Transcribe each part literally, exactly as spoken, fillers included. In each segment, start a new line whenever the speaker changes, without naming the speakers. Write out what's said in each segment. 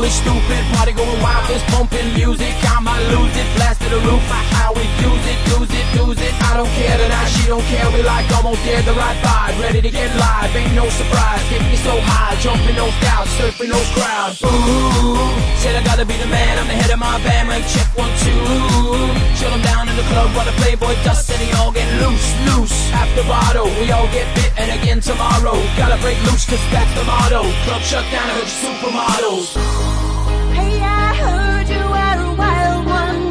really stupid. Party going wild, this pumping music. I might lose it, blast to the roof. How we use it, use it, use it. I don't care tonight, she don't care. We like almost there, the right vibe. Ready to get live, ain't no surprise. Get me so high, jumping those couch, surfing those crowds. Ooh, said I gotta be the man, I'm the head of my band. Mic check one, two. Chill them down in the club while the Playboy dust and they all get loose, loose. After bottle, we all get bit and again tomorrow. Gotta break loose, cause that's the motto. Club shut down, I heard you supermodels.
Hey, I heard you are a wild one.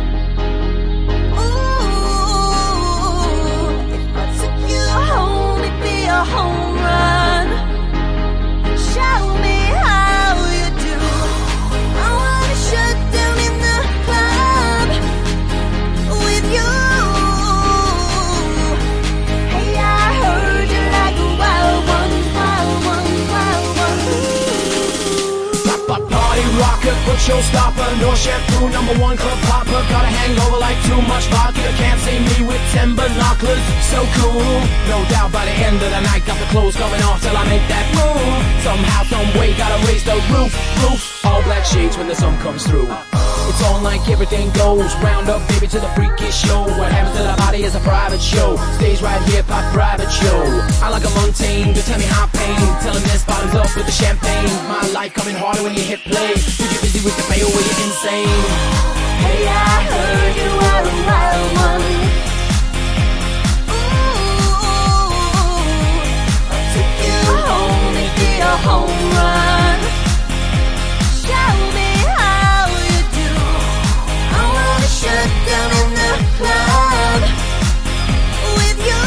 Ooh, if I took you home, it'd be a home run. Show me how you do. I wanna shut down in the club with you. Hey, I heard you like a wild one, wild one, wild one.
Party rocker, foot showstopper, no shampoo, number one club popper. Got a hangover like too much vodka. Can't see me with ten binoculars. So cool, no doubt by the end of the night, got the clothes coming off till I make that move. Somehow, some way, gotta raise the roof, roof. All black shades when the sun comes through. It's on like everything goes. Round up, baby, to the freakish show. What happens to the body is a private show. Stage right here, pop private show. I like a Montaigne, to tell me how pain. Tell him this bottoms up with the champagne. My life coming harder when you hit play. You get busy with the pay away, you're insane.
Hey, I heard you are a wild one. Ooh, I took you home, it'd be a home run. Show me how you do. I wanna shut down in the club with you.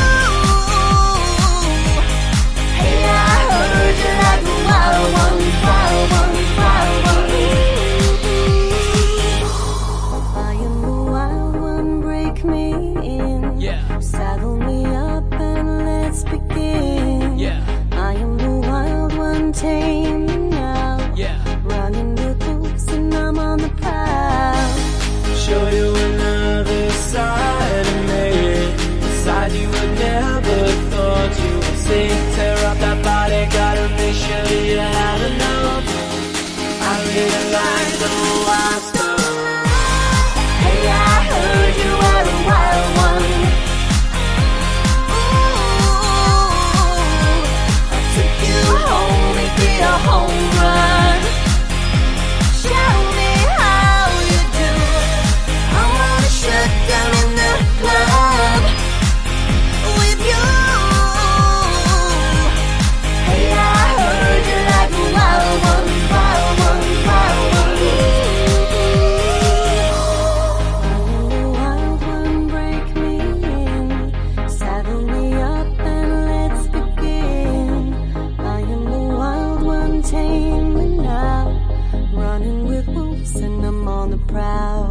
Hey, I heard you like a wild one, wild one, wild one. I am the wild one, break me in.
Yeah.
Saddle me up and let's begin.
Yeah.
I am the wild one, tame me now.
Yeah.
Running the hoops and I'm on the prowl.
Show you another side of me, a side you would never thought you would see. Tear up that body, gotta make sure you have enough. I really like the wild stuff.
Hey, I heard you are a wild one. Ooh, I took you home, it'd be a home run. Show me how you do. I wanna shut down in the club with you. Hey, I heard you like a wild one, wild one, wild one. I am the wild one, break me in. Saddle me up and let's begin. I am the wild one, tame me now. Running with wolves and I'm on the prowl.